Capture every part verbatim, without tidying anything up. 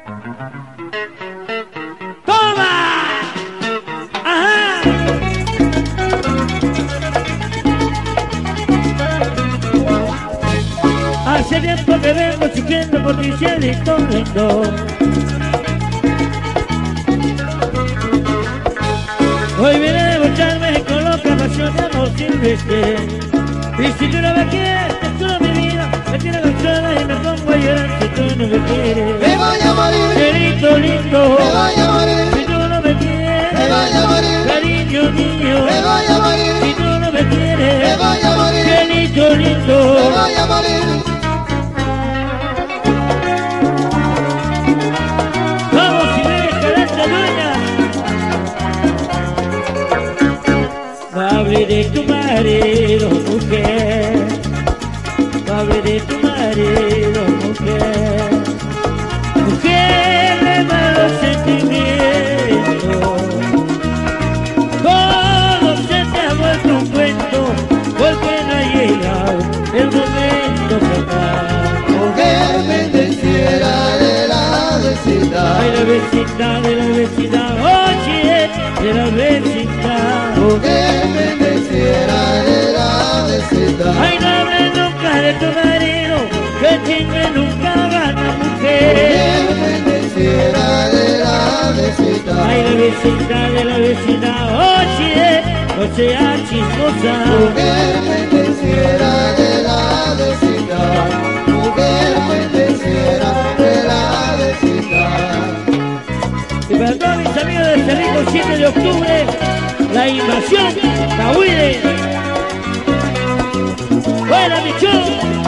¡Toma! ¡Ajá! Hace tiempo que vengo siguiendo por mi cielito lindo. Hoy vine a demostrarme con loca pasión de amor silvestre. Y si tú no me quieres, toda mi vida me tiene cansada y me pongo a llorar si tú no me quieres. Me voy a morir, Cielito lindo, me voy a morir, si tú no me quieres, me voy a morir, cariño mío, me voy a morir, si tú no me me quieres, voy a morir, cielito me lindo. voy a morir. Vamos, si me escalante dueña. No hable de tu marido, mujer. No hable de tu marido, mujer. Mujer de malos sentimientos. Todo se te ha vuelto un cuento, porque no ha llegado el momento fatal. Mujer bendeciera de la vecindad, Ay, la vecindad de la vecindad, oye, de la vecindad. mujer bendeciera de la vecindad. Ay, no hables nunca de tu marido, que tiene nunca gana mujer. Mujer bendeciera de la vecindad, Ay, la vecindad de la vecindad, oye, no sea chismosa. mujer bendeciera de la vecindad, mujer bendeciera de la vecindad. Y para todos mis amigos de Cerrito, siete de octubre, la invasión, Cahuile. ¡Buena, Michón!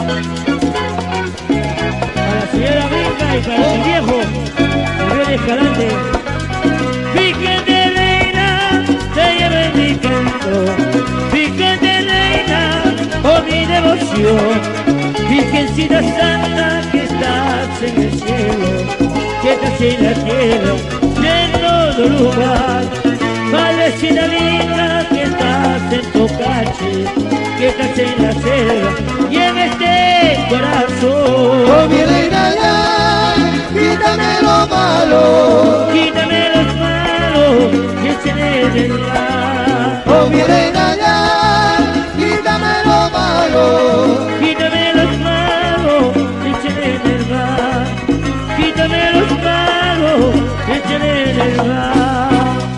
Para la señora Brinca y para el viejo, Miguel Escalante. Fíjate, reina, te lleve mi canto. Fíjate, reina, por mi devoción. Virgencita Santa, que estás en el cielo, que estás en la tierra, en todo lugar. Madrecita linda, que estás en Tocache, que estás en la selva y en este corazón. Oh, mi reina ya, quítame lo malo, Quítame los malos que se deben dar. oh, mi reina ya, quítame lo malo, Quítame los malos que se deben dar. Quítame los malos que se deben dar.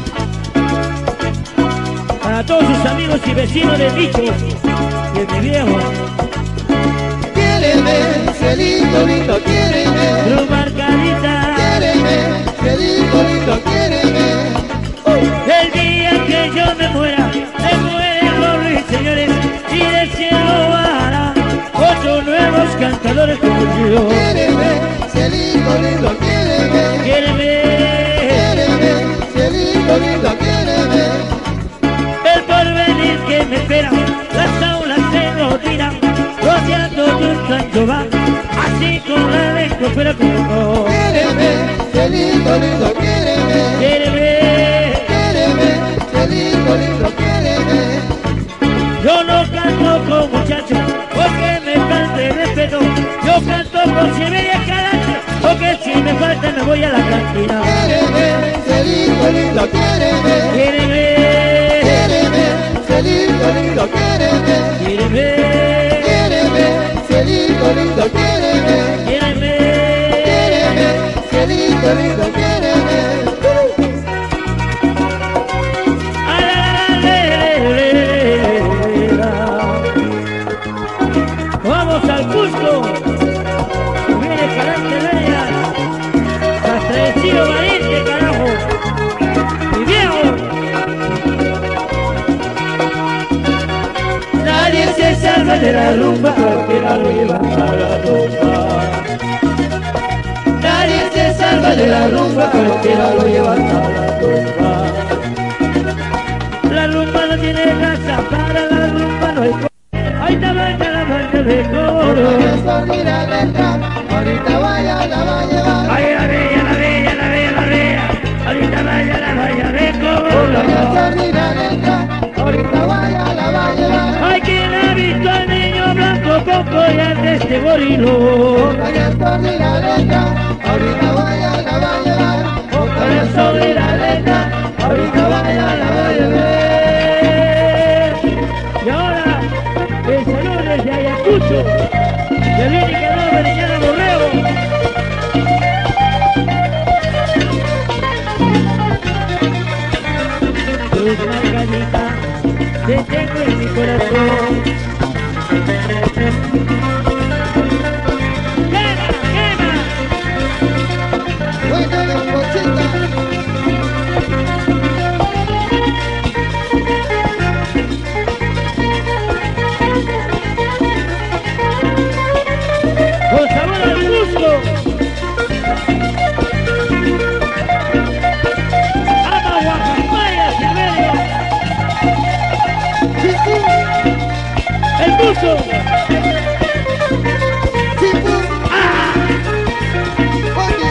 Para todos sus amigos y vecinos del dicho y de mi viejo, quiéreme, cielito lindo, quiéreme, Cruz Margarita. quiéreme, cielito lindo, quiéreme. El día que yo me muera, se mueren los ruiseñores y del cielo bajará otros nuevos cantadores como yo. Quiéreme, cielito lindo, quiéreme, Quiéreme, quiéreme, cielito lindo, quiéreme. el porvenir que me espera, las aulas se lo dirán, rodeando de un canto va, así con la lengua fuera como. Quiéreme, cielito lindo, quiéreme, Quiéreme, quiéreme, cielito lindo, quiéreme. yo no canto con muchachos, porque me falta el respeto. Yo canto por si me escalante, porque si me falta me voy a la cantina. Quiéreme, cielito lindo, quiéreme, Quiéreme, quiéreme, cielito lindo, quiéreme, quiéreme, quiéreme, cielito lindo, quiéreme, quiéreme. quiéreme, cielito lindo, quiéreme. A la, la, la, le, le, le, la. Vamos al Cusco, viene Escalante Venegas, Castrecillo Valiente, carajo, mi viejo. Nadie se salva de la rumba, cualquiera lo lleva a la rumba. Nadie se salva de la rumba, cualquiera lo lleva a la rumba. La rumba no tiene raza, para la rumba no hay coro. Ahí está blanca la blanca de coro. Sordina letra, ahorita vaya, la va a llevar. Ay, la bella, la bella, la bella, la bella. Ahorita vaya, la vaya de Doña coro. Sordina letra, ahorita vaya, la va a llevar. Ay, quien ha visto al niño blanco con collar de este gorilo. Doña Sordina letra, ahorita vaya, la va a llevar. te tengo en mi corazón. ¡Quema, quema! Buena de Pochita. Con sabor al gusto. Ama Guacamaya, Silverio. Chicu, El buzo. chicu. Oye,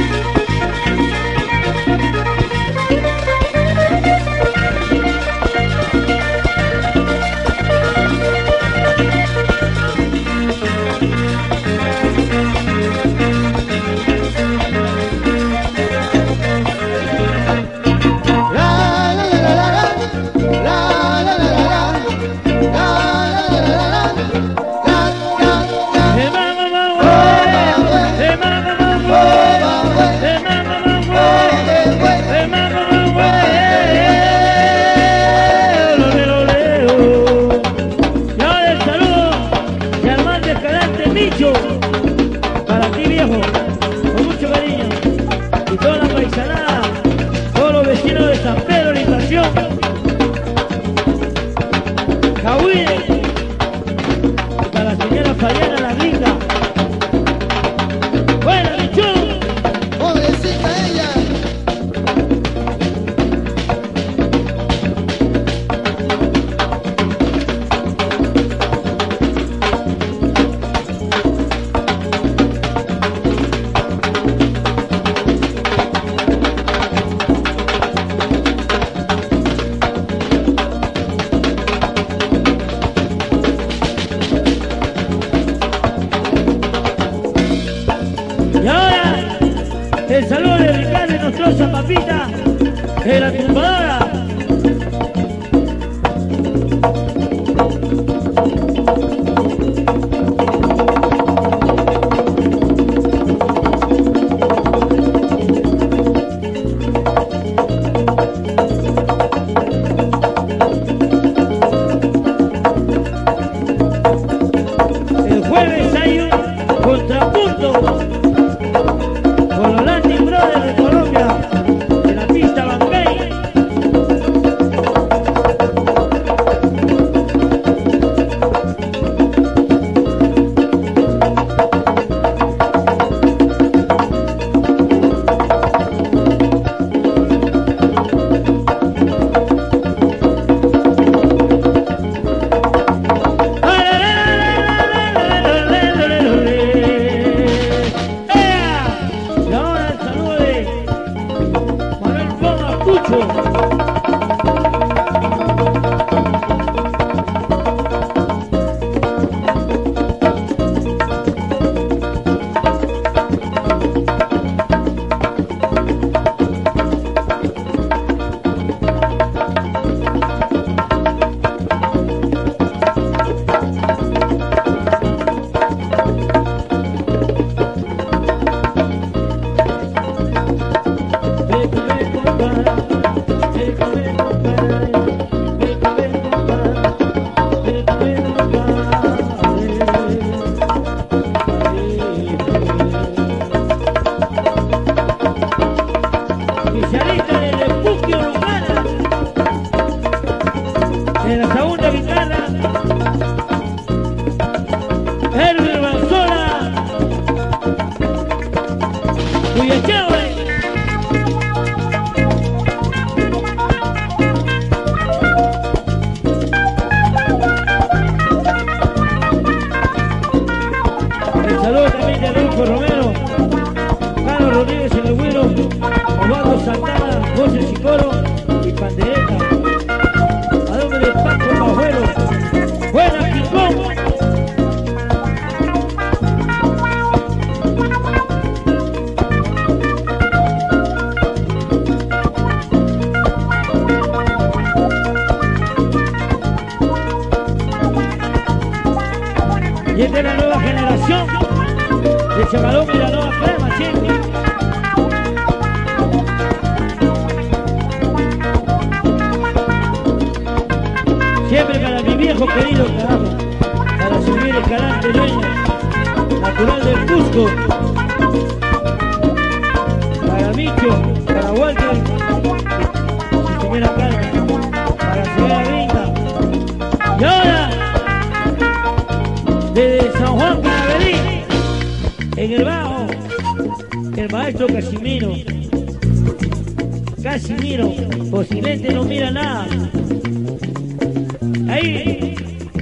la la la la la, la la la la la, la la la la la, la la la. De mamá, mamá, de mamá, mamá, de mamá, mamá, de mamá, mamá, ole, ole, ole. Y ahora el saludo de Armando Escalante, Micho, para ti viejo, con mucho cariño, y toda la paisanada, todos los vecinos de San Pedro, la invasión, Cahuile, y para la señora Fabiana, la rica. Bueno, Micho. Pobrecita ella. Y ahora, el saludo de Ricardo y Nostrosa, papita, de la tumbadora. El jueves hay un contrapunto con los Latin Brothers de Colombia, en la pista Bangay. Y ahora el saludo de Manuel Poma Cucho. Especialista del refugio Lujana, de la segunda guitarra, Herbert Banzola, Cuyachahue. El saludo también de Adolfo Romero, Carlos Rodríguez en el güiro, Osvaldo Santana, voces y coro y pandereta. A nombre de Paco Pajuelo, buena Quincón. Alonso, para Micho, para Walter, y señora Carmen, para la señora Gringa. Y ahora, desde San Juan Canaverí, en el bajo, el maestro Casimiro. Casimiro, por si lente no mira nada. Ahí.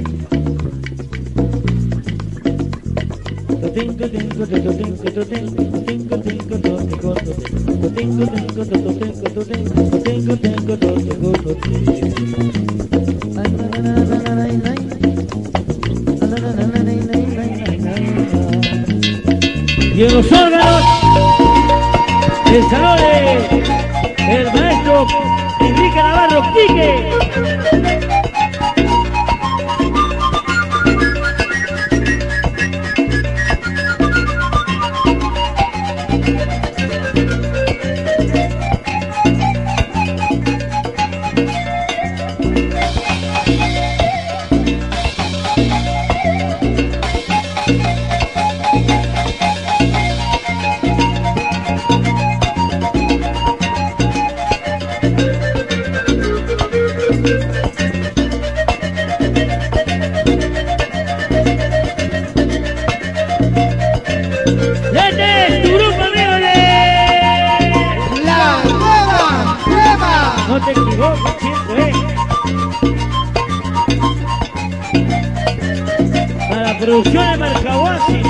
Y en los órganos, el salón de el maestro Enrique Navarro Quique. No te equivoques, siempre es. Para la producción de Marcahuasi.